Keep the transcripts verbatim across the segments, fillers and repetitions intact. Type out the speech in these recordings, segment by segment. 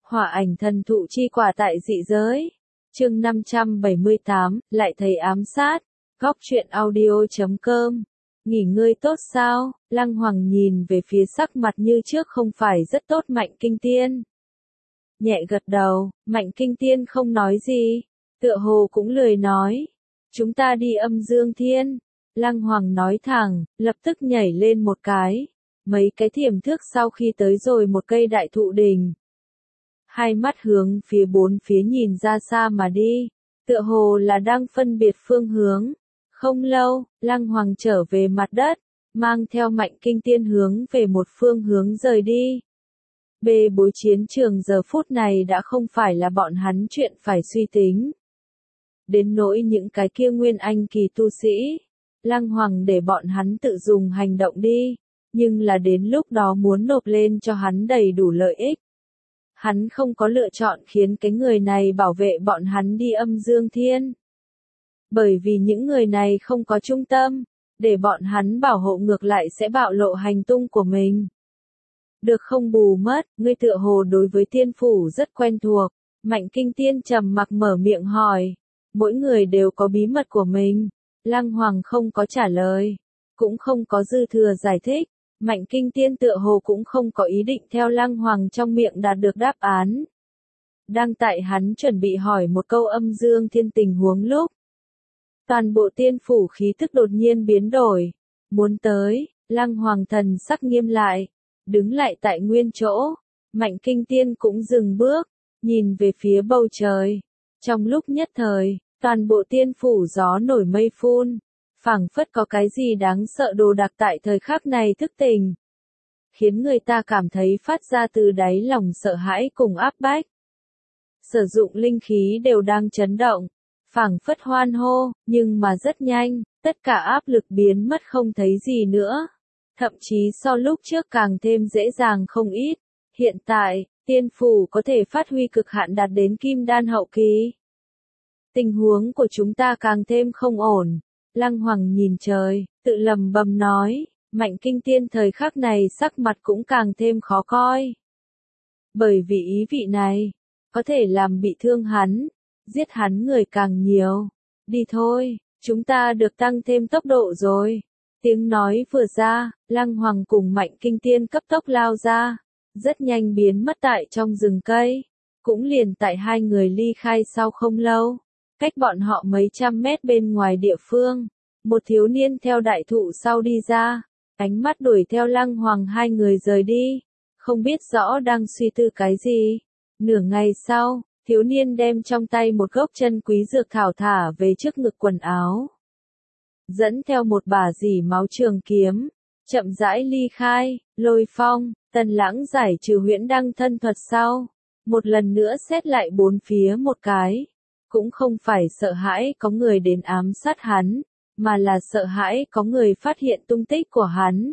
Hỏa ảnh thần thụ chi quả tại dị giới. Chương năm trăm bảy mươi tám, lại thấy ám sát. Góc truyện audio chấm com. Nghỉ ngơi tốt sao? Lăng Hoàng nhìn về phía sắc mặt như trước không phải rất tốt Mạnh Kinh Tiên. Nhẹ gật đầu, Mạnh Kinh Tiên không nói gì, tựa hồ cũng lười nói. Chúng ta đi Âm Dương Thiên. Lăng Hoàng nói thẳng, lập tức nhảy lên một cái. Mấy cái thiểm thước sau khi tới rồi một cây đại thụ đình. Hai mắt hướng phía bốn phía nhìn ra xa mà đi, tựa hồ là đang phân biệt phương hướng. Không lâu, Lăng Hoàng trở về mặt đất, mang theo Mạnh Kinh Tiên hướng về một phương hướng rời đi. Bê bối chiến trường giờ phút này đã không phải là bọn hắn chuyện phải suy tính. Đến nỗi những cái kia nguyên anh kỳ tu sĩ, Lăng Hoàng để bọn hắn tự dùng hành động đi, nhưng là đến lúc đó muốn nộp lên cho hắn đầy đủ lợi ích. Hắn không có lựa chọn khiến cái người này bảo vệ bọn hắn đi Âm Dương Thiên. Bởi vì những người này không có trung tâm, để bọn hắn bảo hộ ngược lại sẽ bạo lộ hành tung của mình. Được không bù mất, ngươi tựa hồ đối với tiên phủ rất quen thuộc. Mạnh Kinh Tiên trầm mặc mở miệng hỏi. Mỗi người đều có bí mật của mình. Lăng Hoàng không có trả lời, cũng không có dư thừa giải thích. Mạnh Kinh Tiên tựa hồ cũng không có ý định theo Lăng Hoàng trong miệng đạt được đáp án. Đang tại hắn chuẩn bị hỏi một câu Âm Dương Thiên tình huống lúc. Toàn bộ tiên phủ khí tức đột nhiên biến đổi. Muốn tới, Lăng Hoàng thần sắc nghiêm lại. Đứng lại tại nguyên chỗ. Mạnh Kinh Tiên cũng dừng bước. Nhìn về phía bầu trời. Trong lúc nhất thời, toàn bộ tiên phủ gió nổi mây phun. Phảng phất có cái gì đáng sợ đồ đặc tại thời khắc này thức tỉnh. Khiến người ta cảm thấy phát ra từ đáy lòng sợ hãi cùng áp bách. Sử dụng linh khí đều đang chấn động. Phảng phất hoan hô, nhưng mà rất nhanh, tất cả áp lực biến mất không thấy gì nữa. Thậm chí so lúc trước càng thêm dễ dàng không ít. Hiện tại, tiên phủ có thể phát huy cực hạn đạt đến kim đan hậu kỳ. Tình huống của chúng ta càng thêm không ổn. Lăng Hoàng nhìn trời, tự lầm bầm nói, Mạnh Kinh Tiên thời khắc này sắc mặt cũng càng thêm khó coi. Bởi vì ý vị này, có thể làm bị thương hắn, giết hắn người càng nhiều. Đi thôi, chúng ta được tăng thêm tốc độ rồi. Tiếng nói vừa ra, Lăng Hoàng cùng Mạnh Kinh Tiên cấp tốc lao ra, rất nhanh biến mất tại trong rừng cây. Cũng liền tại hai người ly khai sau không lâu. Cách bọn họ mấy trăm mét bên ngoài địa phương, một thiếu niên theo đại thụ sau đi ra, ánh mắt đuổi theo Lăng Hoàng hai người rời đi, không biết rõ đang suy tư cái gì. Nửa ngày sau, thiếu niên đem trong tay một gốc chân quý dược thảo thả về trước ngực quần áo. Dẫn theo một bả dỉ máu trường kiếm, chậm rãi ly khai. Lôi Phong, Tần Lãng giải trừ huyễn đăng thân thuật sau, một lần nữa xét lại bốn phía một cái. Cũng không phải sợ hãi có người đến ám sát hắn, mà là sợ hãi có người phát hiện tung tích của hắn.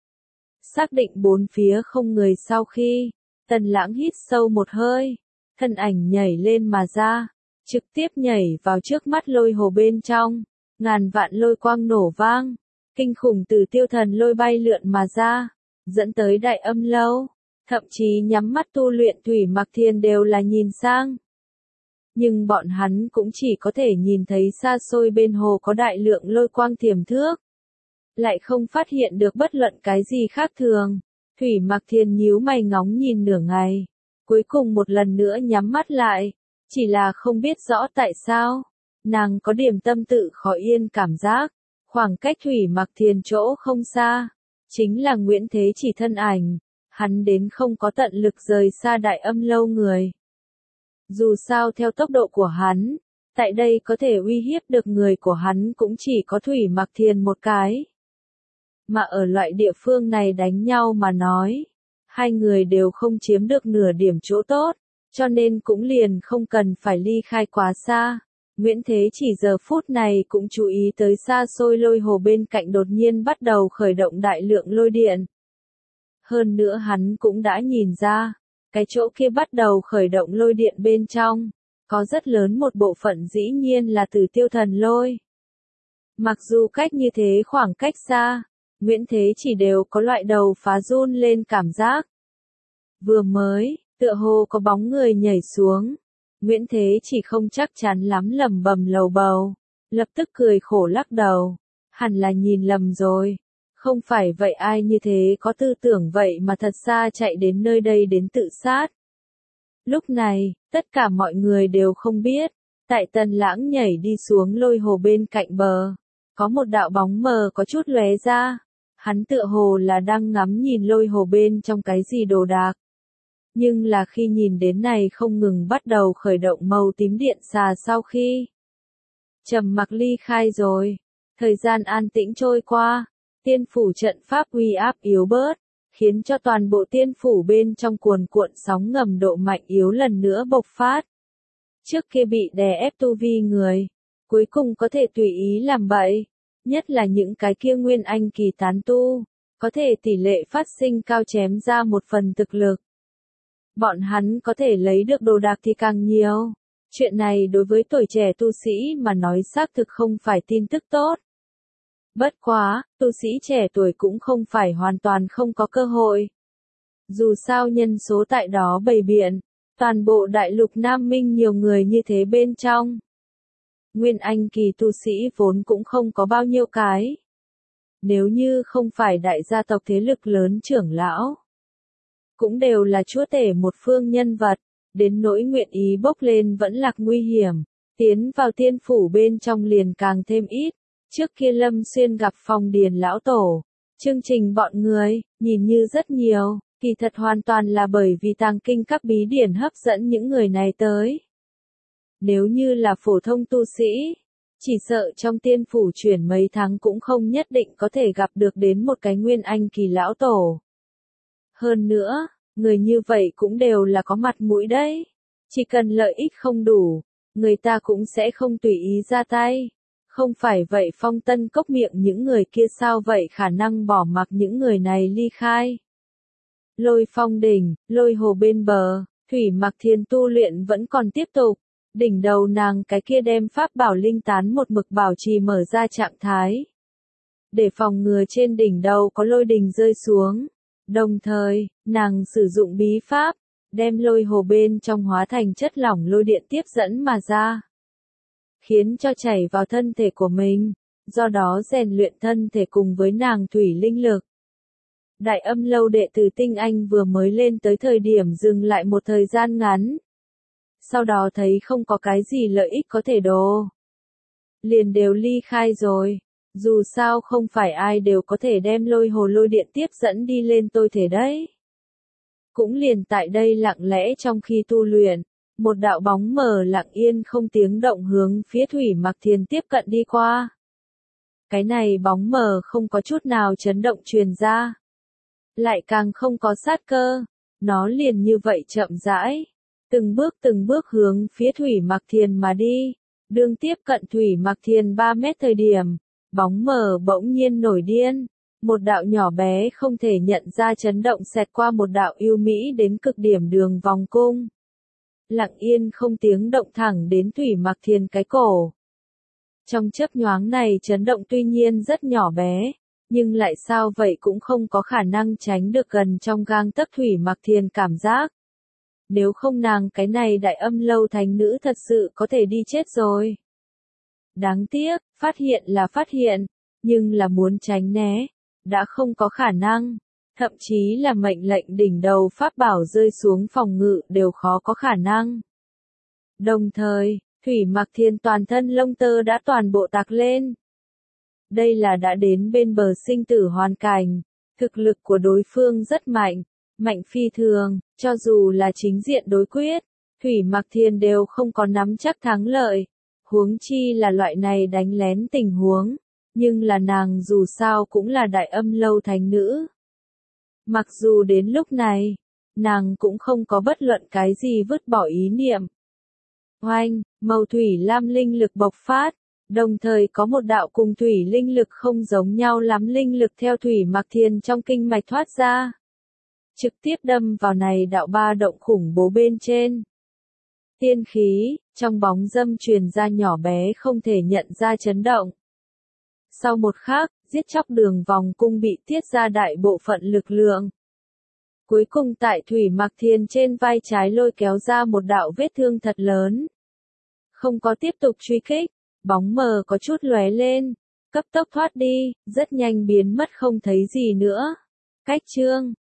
Xác định bốn phía không người sau khi, Tần Lãng hít sâu một hơi, thân ảnh nhảy lên mà ra, trực tiếp nhảy vào trước mắt lôi hồ bên trong, ngàn vạn lôi quang nổ vang, kinh khủng từ tiêu thần lôi bay lượn mà ra, dẫn tới đại âm lâu, thậm chí nhắm mắt tu luyện Thủy Mặc Thiền đều là nhìn sang. Nhưng bọn hắn cũng chỉ có thể nhìn thấy xa xôi bên hồ có đại lượng lôi quang thiểm thước. Lại không phát hiện được bất luận cái gì khác thường. Thủy Mặc Thiền nhíu mày ngóng nhìn nửa ngày. Cuối cùng một lần nữa nhắm mắt lại. Chỉ là không biết rõ tại sao. Nàng có điểm tâm tự khó yên cảm giác. Khoảng cách Thủy Mặc Thiền chỗ không xa. Chính là Nguyễn Thế Chỉ thân ảnh. Hắn đến không có tận lực rời xa đại âm lâu người. Dù sao theo tốc độ của hắn, tại đây có thể uy hiếp được người của hắn cũng chỉ có Thủy Mặc Thiền một cái. Mà ở loại địa phương này đánh nhau mà nói, hai người đều không chiếm được nửa điểm chỗ tốt, cho nên cũng liền không cần phải ly khai quá xa. Nguyễn Thế Chỉ giờ phút này cũng chú ý tới xa xôi lôi hồ bên cạnh đột nhiên bắt đầu khởi động đại lượng lôi điện. Hơn nữa hắn cũng đã nhìn ra. Cái chỗ kia bắt đầu khởi động lôi điện bên trong, có rất lớn một bộ phận dĩ nhiên là từ tiêu thần lôi. Mặc dù cách như thế khoảng cách xa, Nguyễn Thế Chỉ đều có loại đầu phá run lên cảm giác. Vừa mới, Tựa hồ có bóng người nhảy xuống. Nguyễn Thế chỉ không chắc chắn lắm lẩm bẩm lầu bầu, lập tức cười khổ lắc đầu. Hẳn là nhìn lầm rồi. Không phải vậy ai như thế có tư tưởng vậy mà thật ra chạy đến nơi đây đến tự sát. Lúc này, tất cả mọi người đều không biết, tại Tần Lãng nhảy đi xuống lôi hồ bên cạnh bờ, có một đạo bóng mờ có chút lóe ra. Hắn tựa hồ là đang ngắm nhìn lôi hồ bên trong cái gì đồ đạc. Nhưng là khi nhìn đến này không ngừng bắt đầu khởi động màu tím điện xà sau khi trầm mặc ly khai rồi. Thời gian an tĩnh trôi qua, tiên phủ trận pháp uy áp yếu bớt, khiến cho toàn bộ tiên phủ bên trong cuồn cuộn sóng ngầm độ mạnh yếu lần nữa bộc phát. Trước kia bị đè ép tu vi người, cuối cùng có thể tùy ý làm bậy, nhất là những cái kia nguyên anh kỳ tán tu, có thể tỷ lệ phát sinh cao chém ra một phần thực lực. Bọn hắn có thể lấy được đồ đạc thì càng nhiều. Chuyện này đối với tuổi trẻ tu sĩ mà nói xác thực không phải tin tức tốt. Bất quá, tu sĩ trẻ tuổi cũng không phải hoàn toàn không có cơ hội. Dù sao nhân số tại đó bầy biện, toàn bộ đại lục Nam Minh nhiều người như thế bên trong. Nguyên anh kỳ tu sĩ vốn cũng không có bao nhiêu cái. Nếu như không phải đại gia tộc thế lực lớn trưởng lão, cũng đều là chúa tể một phương nhân vật, đến nỗi nguyện ý bốc lên vẫn lạc nguy hiểm, tiến vào tiên phủ bên trong liền càng thêm ít. Trước kia Lâm Xuyên gặp Phong Điền lão tổ, chương trình bọn người, nhìn như rất nhiều, kỳ thật hoàn toàn là bởi vì tàng kinh các bí điển hấp dẫn những người này tới. Nếu như là phổ thông tu sĩ, chỉ sợ trong tiên phủ chuyển mấy tháng cũng không nhất định có thể gặp được đến một cái nguyên anh kỳ lão tổ. Hơn nữa, người như vậy cũng đều là có mặt mũi đấy. Chỉ cần lợi ích không đủ, người ta cũng sẽ không tùy ý ra tay. Không phải vậy Phong Tân Cốc miệng những người kia sao vậy khả năng bỏ mặc những người này ly khai. Lôi Phong đỉnh, lôi hồ bên bờ, Thủy Mặc Thiên tu luyện vẫn còn tiếp tục. Đỉnh đầu nàng cái kia đem pháp bảo linh tán một mực bảo trì mở ra trạng thái. Để phòng ngừa trên đỉnh đầu có lôi đình rơi xuống. Đồng thời, nàng sử dụng bí pháp, đem lôi hồ bên trong hóa thành chất lỏng lôi điện tiếp dẫn mà ra. Khiến cho chảy vào thân thể của mình, do đó rèn luyện thân thể cùng với nàng thủy linh lực. Đại âm lâu đệ tử Tinh Anh vừa mới lên tới thời điểm dừng lại một thời gian ngắn. Sau đó thấy không có cái gì lợi ích có thể đồ. Liền đều ly khai rồi. Dù sao không phải ai đều có thể đem lôi hồ lôi điện tiếp dẫn đi lên tôi thể đấy. Cũng liền tại đây lặng lẽ trong khi tu luyện, một đạo bóng mờ lặng yên không tiếng động hướng phía Thủy Mặc Thiên tiếp cận đi qua. Cái này bóng mờ không có chút nào chấn động truyền ra. Lại càng không có sát cơ, nó liền như vậy chậm rãi. Từng bước từng bước hướng phía Thủy Mặc Thiên mà đi. Đương tiếp cận Thủy Mặc Thiên ba mét thời điểm, bóng mờ bỗng nhiên nổi điên. Một đạo nhỏ bé không thể nhận ra chấn động xẹt qua một đạo yêu mỹ đến cực điểm đường vòng cung. Lặng yên không tiếng động thẳng đến Thủy Mặc Thiên cái cổ. Trong chớp nhoáng này chấn động tuy nhiên rất nhỏ bé, nhưng lại sao vậy cũng không có khả năng tránh được gần trong gang tấc Thủy Mặc Thiên cảm giác. Nếu không nàng cái này đại âm lâu thánh nữ thật sự có thể đi chết rồi. Đáng tiếc, phát hiện là phát hiện, nhưng là muốn tránh né, đã không có khả năng. Thậm chí là mệnh lệnh đỉnh đầu pháp bảo rơi xuống phòng ngự đều khó có khả năng. Đồng thời, Thủy Mặc Thiên toàn thân lông tơ đã toàn bộ tạc lên. Đây là đã đến bên bờ sinh tử hoàn cảnh, thực lực của đối phương rất mạnh, mạnh phi thường, cho dù là chính diện đối quyết, Thủy Mặc Thiên đều không có nắm chắc thắng lợi, huống chi là loại này đánh lén tình huống, nhưng là nàng dù sao cũng là đại âm lâu thánh nữ. Mặc dù đến lúc này, nàng cũng không có bất luận cái gì vứt bỏ ý niệm. Oanh, màu thủy lam linh lực bộc phát, đồng thời có một đạo cùng thủy linh lực không giống nhau lắm linh lực theo Thủy Mặc Thiên trong kinh mạch thoát ra. Trực tiếp đâm vào này đạo ba động khủng bố bên trên. Tiên khí, trong bóng dâm truyền ra nhỏ bé không thể nhận ra chấn động. Sau một khắc, giết chóc đường vòng cung bị tiết ra đại bộ phận lực lượng. Cuối cùng tại Thủy Mặc Thiền trên vai trái lôi kéo ra một đạo vết thương thật lớn. Không có tiếp tục truy kích, bóng mờ có chút lóe lên, cấp tốc thoát đi, rất nhanh biến mất không thấy gì nữa. Cách chương